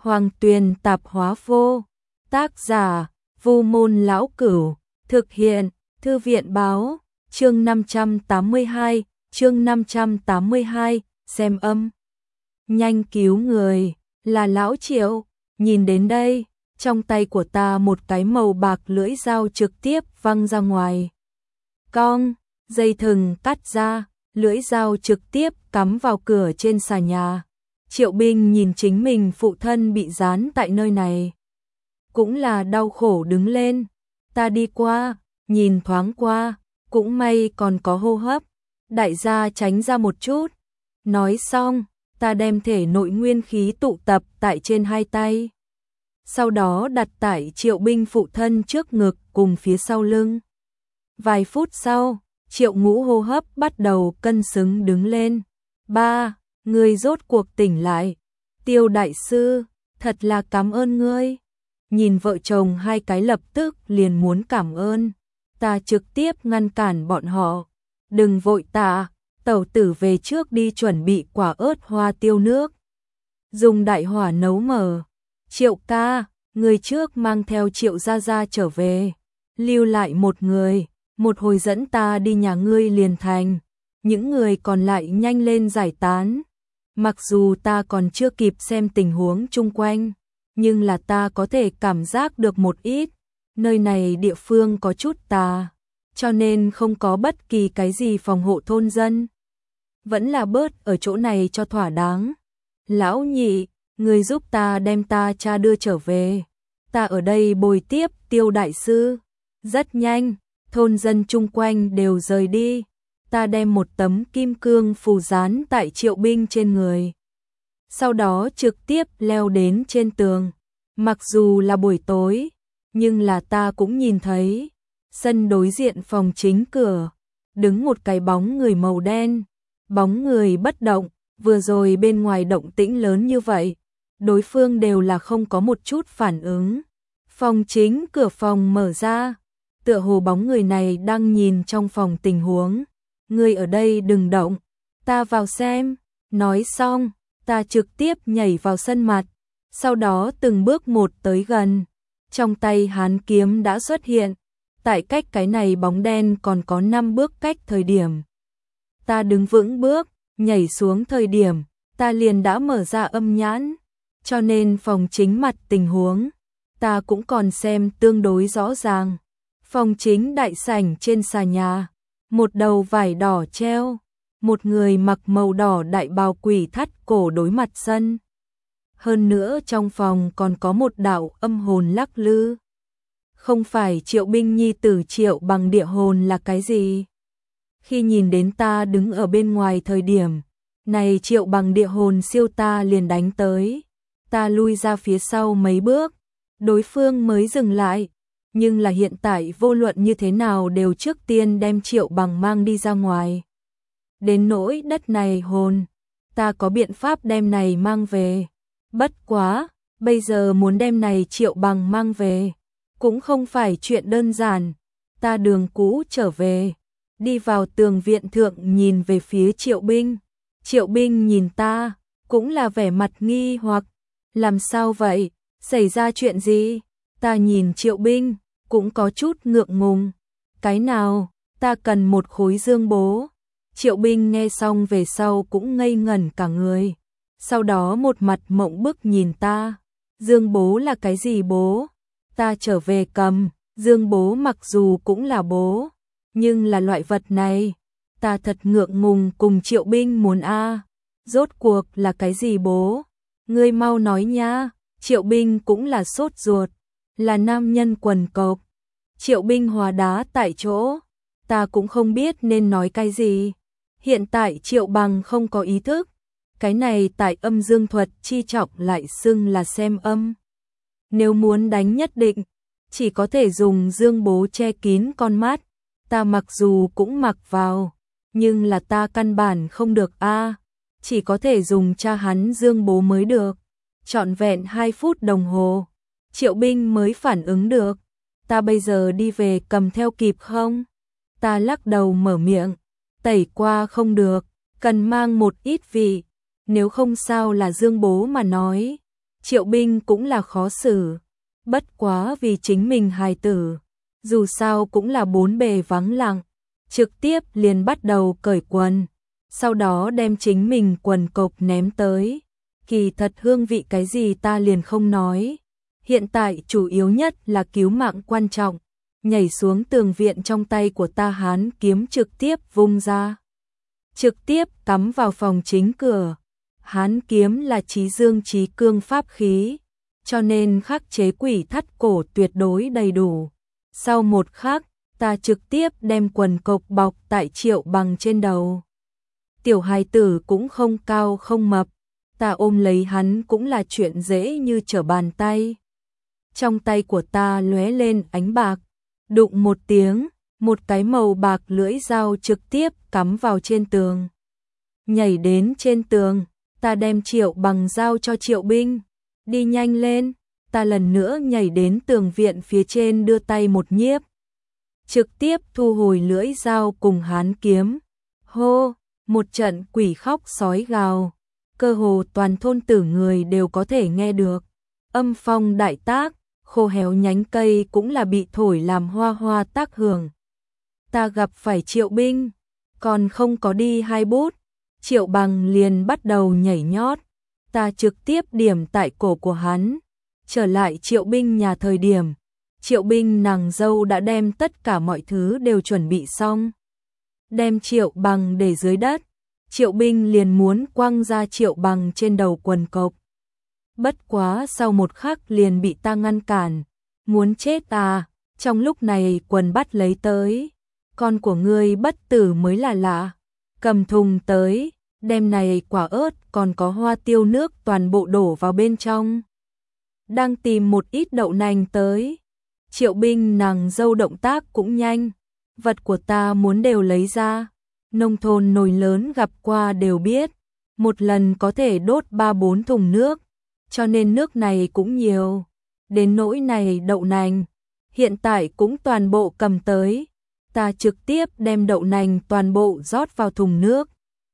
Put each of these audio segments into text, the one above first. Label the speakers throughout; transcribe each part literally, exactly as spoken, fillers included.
Speaker 1: Hoàng Tuyền tạp hóa vô. Tác giả, Vu Môn Lão Cửu. Thực hiện, Thư viện Báo. Chương năm trăm tám mươi hai, chương năm trăm tám mươi hai, xem âm. Nhanh cứu người, là Lão Triệu. Nhìn đến đây, trong tay của ta một cái màu bạc lưỡi dao trực tiếp văng ra ngoài. Cong, dây thừng cắt ra, lưỡi dao trực tiếp cắm vào cửa trên xà nhà. Triệu Binh nhìn chính mình phụ thân bị dán tại nơi này. Cũng là đau khổ đứng lên. Ta đi qua, nhìn thoáng qua, cũng may còn có hô hấp. Đại gia tránh ra một chút. Nói xong, ta đem thể nội nguyên khí tụ tập tại trên hai tay. Sau đó đặt tại Triệu Binh phụ thân trước ngực cùng phía sau lưng. Vài phút sau, Triệu Ngũ hô hấp bắt đầu cân xứng đứng lên. Ba, ngươi rốt cuộc tỉnh lại. Tiêu đại sư, thật là cảm ơn ngươi. Nhìn vợ chồng hai cái lập tức liền muốn cảm ơn. Ta trực tiếp ngăn cản bọn họ. Đừng vội tạ, tẩu tử về trước đi chuẩn bị quả ớt hoa tiêu nước. Dùng đại hỏa nấu mở. Triệu ca, người trước mang theo Triệu gia gia trở về. Lưu lại một người, một hồi dẫn ta đi nhà ngươi liền thành. Những người còn lại nhanh lên giải tán. Mặc dù ta còn chưa kịp xem tình huống chung quanh, nhưng là ta có thể cảm giác được một ít. Nơi này địa phương có chút tà, cho nên không có bất kỳ cái gì phòng hộ thôn dân. Vẫn là bớt ở chỗ này cho thỏa đáng. Lão nhị, người giúp ta đem ta cha đưa trở về. Ta ở đây bồi tiếp Tiêu đại sư. Rất nhanh, thôn dân chung quanh đều rời đi. Ta đem một tấm kim cương phù dán tại Triệu Binh trên người. Sau đó trực tiếp leo đến trên tường. Mặc dù là buổi tối, nhưng là ta cũng nhìn thấy. Sân đối diện phòng chính cửa, đứng một cái bóng người màu đen. Bóng người bất động, vừa rồi bên ngoài động tĩnh lớn như vậy. Đối phương đều là không có một chút phản ứng. Phòng chính cửa phòng mở ra. Tựa hồ bóng người này đang nhìn trong phòng tình huống. Ngươi ở đây đừng động, ta vào xem. Nói xong, ta trực tiếp nhảy vào sân mặt. Sau đó từng bước một tới gần. Trong tay hán kiếm đã xuất hiện. Tại cách cái này bóng đen còn có năm bước cách thời điểm. Ta đứng vững bước, nhảy xuống thời điểm, ta liền đã mở ra âm nhãn. Cho nên phòng chính mặt tình huống, ta cũng còn xem tương đối rõ ràng. Phòng chính đại sảnh trên xà nhà, một đầu vải đỏ treo, một người mặc màu đỏ đại bào quỷ thắt cổ đối mặt sân. Hơn nữa trong phòng còn có một đạo âm hồn lắc lư. Không phải Triệu Binh nhi tử Triệu Bằng địa hồn là cái gì? Khi nhìn đến ta đứng ở bên ngoài thời điểm, này Triệu Bằng địa hồn siêu ta liền đánh tới. Ta lui ra phía sau mấy bước, đối phương mới dừng lại. Nhưng là hiện tại vô luận như thế nào đều trước tiên đem Triệu Bằng mang đi ra ngoài. Đến nỗi đất này hồn, ta có biện pháp đem này mang về. Bất quá, bây giờ muốn đem này Triệu Bằng mang về, cũng không phải chuyện đơn giản. Ta đường cũ trở về, đi vào tường viện thượng nhìn về phía Triệu Binh. Triệu Binh nhìn ta, cũng là vẻ mặt nghi hoặc. Làm sao vậy? Xảy ra chuyện gì? Ta nhìn Triệu Binh, cũng có chút ngượng ngùng. Cái nào? Ta cần một khối dương bố. Triệu Binh nghe xong về sau cũng ngây ngẩn cả người. Sau đó một mặt mộng bức nhìn ta. Dương bố là cái gì bố? Ta trở về cầm. Dương bố mặc dù cũng là bố, nhưng là loại vật này. Ta thật ngượng ngùng cùng Triệu Binh muốn a. Rốt cuộc là cái gì bố? Ngươi mau nói nha. Triệu Binh cũng là sốt ruột. Là nam nhân quần cộc. Triệu Binh hóa đá tại chỗ. Ta cũng không biết nên nói cái gì. Hiện tại Triệu Bằng không có ý thức. Cái này tại âm dương thuật chi trọng lại xưng là xem âm. Nếu muốn đánh nhất định, chỉ có thể dùng dương bố che kín con mắt. Ta mặc dù cũng mặc vào, nhưng là ta căn bản không được a. Chỉ có thể dùng cha hắn dương bố mới được. Trọn vẹn hai phút đồng hồ, Triệu Binh mới phản ứng được. Ta bây giờ đi về cầm theo kịp không? Ta lắc đầu mở miệng. Tẩy qua không được, cần mang một ít vị. Nếu không sao là dương bố mà nói. Triệu Binh cũng là khó xử, bất quá vì chính mình hài tử, dù sao cũng là bốn bề vắng lặng, trực tiếp liền bắt đầu cởi quần, sau đó đem chính mình quần cộc ném tới. Kỳ thật hương vị cái gì ta liền không nói, hiện tại chủ yếu nhất là cứu mạng quan trọng, nhảy xuống tường viện trong tay của ta hán kiếm trực tiếp vung ra. Trực tiếp cắm vào phòng chính cửa. Hán kiếm là chí dương chí cương pháp khí, cho nên khắc chế quỷ thắt cổ tuyệt đối đầy đủ. Sau một khắc, ta trực tiếp đem quần cộc bọc tại Triệu Bằng trên đầu. Tiểu hài tử cũng không cao không mập, ta ôm lấy hắn cũng là chuyện dễ như trở bàn tay. Trong tay của ta lóe lên ánh bạc, đụng một tiếng, một cái màu bạc lưỡi dao trực tiếp cắm vào trên tường. Nhảy đến trên tường, ta đem Triệu Bằng giao cho Triệu Binh, đi nhanh lên, ta lần nữa nhảy đến tường viện phía trên đưa tay một nhiếp. Trực tiếp thu hồi lưỡi dao cùng hán kiếm. Hô, một trận quỷ khóc sói gào, cơ hồ toàn thôn tử người đều có thể nghe được. Âm phong đại tác, khô héo nhánh cây cũng là bị thổi làm hoa hoa tác hưởng. Ta gặp phải Triệu Binh, còn không có đi hai bút, Triệu Bằng liền bắt đầu nhảy nhót, ta trực tiếp điểm tại cổ của hắn. Trở lại Triệu Binh nhà thời điểm, Triệu Binh nàng dâu đã đem tất cả mọi thứ đều chuẩn bị xong. Đem Triệu Bằng để dưới đất, Triệu Binh liền muốn quăng ra Triệu Bằng trên đầu quần cộc. Bất quá sau một khắc liền bị ta ngăn cản, muốn chết à, trong lúc này quần bắt lấy tới. Con của ngươi bất tử mới là lạ, cầm thùng tới, đem này quả ớt còn có hoa tiêu nước toàn bộ đổ vào bên trong. Đang tìm một ít đậu nành tới. Triệu Binh nàng dâu động tác cũng nhanh, vật của ta muốn đều lấy ra. Nông thôn nồi lớn gặp qua đều biết, một lần có thể đốt ba bốn thùng nước, cho nên nước này cũng nhiều. Đến nỗi này đậu nành, hiện tại cũng toàn bộ cầm tới. Ta trực tiếp đem đậu nành toàn bộ rót vào thùng nước.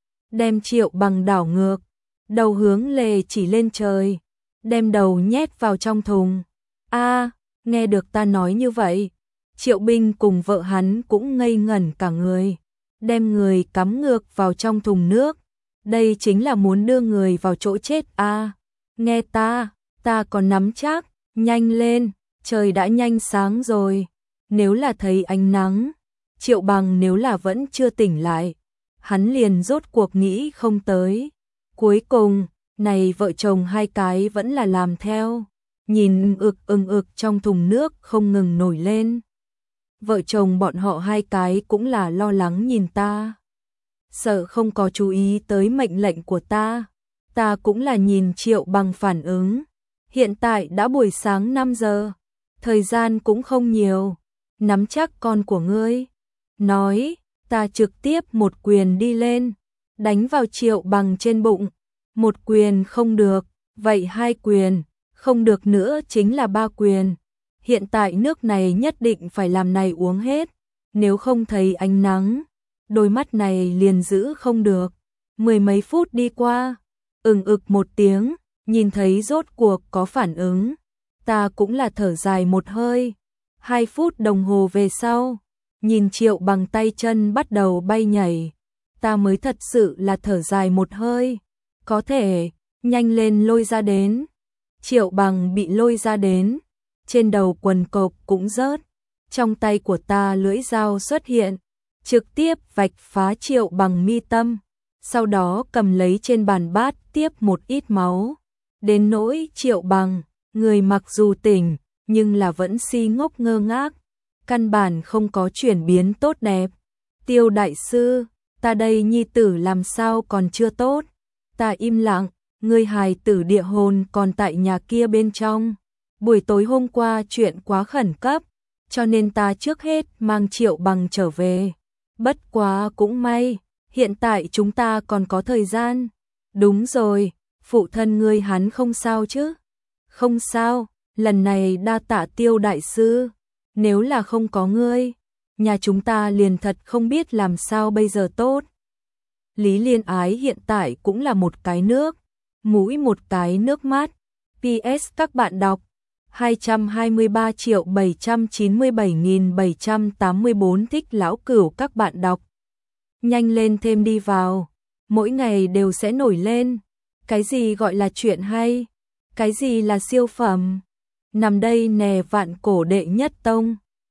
Speaker 1: Đem Triệu Bằng đảo ngược, đầu hướng lề chỉ lên trời, đem đầu nhét vào trong thùng. A, nghe được ta nói như vậy, Triệu Binh cùng vợ hắn cũng ngây ngẩn cả người, đem người cắm ngược vào trong thùng nước. Đây chính là muốn đưa người vào chỗ chết a. Nghe ta, ta còn nắm chắc, nhanh lên, trời đã nhanh sáng rồi. Nếu là thấy ánh nắng, Triệu Bằng nếu là vẫn chưa tỉnh lại, hắn liền rốt cuộc nghĩ không tới. Cuối cùng, này vợ chồng hai cái vẫn là làm theo, nhìn ưng ực ưng ực trong thùng nước không ngừng nổi lên. Vợ chồng bọn họ hai cái cũng là lo lắng nhìn ta, sợ không có chú ý tới mệnh lệnh của ta. Ta cũng là nhìn Triệu Bằng phản ứng. Hiện tại đã buổi sáng năm giờ, thời gian cũng không nhiều, nắm chắc con của ngươi. Nói, ta trực tiếp một quyền đi lên, đánh vào Triệu Bằng trên bụng. Một quyền không được, vậy hai quyền, không được nữa chính là ba quyền. Hiện tại nước này nhất định phải làm này uống hết, nếu không thấy ánh nắng, đôi mắt này liền giữ không được. Mười mấy phút đi qua, ừng ực một tiếng, nhìn thấy rốt cuộc có phản ứng. Ta cũng là thở dài một hơi. Hai phút đồng hồ về sau, nhìn Triệu Bằng tay chân bắt đầu bay nhảy, ta mới thật sự là thở dài một hơi. Có thể, nhanh lên lôi ra đến. Triệu Bằng bị lôi ra đến, trên đầu quần cộc cũng rớt. Trong tay của ta lưỡi dao xuất hiện, trực tiếp vạch phá Triệu Bằng mi tâm, sau đó cầm lấy trên bàn bát tiếp một ít máu. Đến nỗi Triệu Bằng, người mặc dù tỉnh, nhưng là vẫn si ngốc ngơ ngác, căn bản không có chuyển biến tốt đẹp. Tiêu đại sư, ta đây nhi tử làm sao còn chưa tốt? Ta im lặng, người hài tử địa hồn còn tại nhà kia bên trong. Buổi tối hôm qua chuyện quá khẩn cấp, cho nên ta trước hết mang Triệu Bằng trở về. Bất quá cũng may, hiện tại chúng ta còn có thời gian. Đúng rồi, phụ thân ngươi hắn không sao chứ? Không sao, lần này đa tạ Tiêu đại sư. Nếu là không có ngươi, nhà chúng ta liền thật không biết làm sao bây giờ tốt. Lý Liên Ái hiện tại cũng là một cái nước, mũi một cái nước mắt, pê ét các bạn đọc hai trăm hai mươi ba triệu bảy trăm chín mươi bảy nghìn bảy trăm tám mươi tư thích lão cửu các bạn đọc. Nhanh lên thêm đi vào, mỗi ngày đều sẽ nổi lên. Cái gì gọi là chuyện hay? Cái gì là siêu phẩm? Nằm đây nè vạn cổ đệ nhất tông.